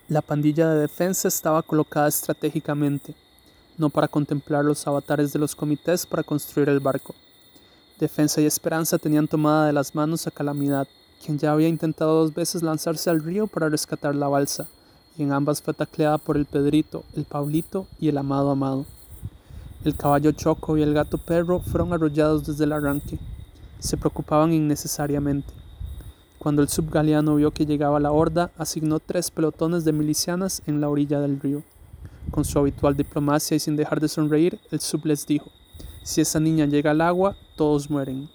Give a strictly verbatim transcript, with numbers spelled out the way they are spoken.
La pandilla de defensa estaba colocada estratégicamente, no para contemplar los avatares de los comités para construir el barco. Defensa y Esperanza tenían tomada de las manos a Calamidad, quien ya había intentado dos veces lanzarse al río para rescatar la balsa, y en ambas fue tacleada por el Pedrito, el Pablito y el Amado Amado. El caballo Choco y el gato Perro fueron arrollados desde el arranque. Se preocupaban innecesariamente. Cuando el subgaleano vio que llegaba la horda, asignó tres pelotones de milicianas en la orilla del río. Con su habitual diplomacia y sin dejar de sonreír, el sub les dijo: «Si esa niña llega al agua, todos mueren».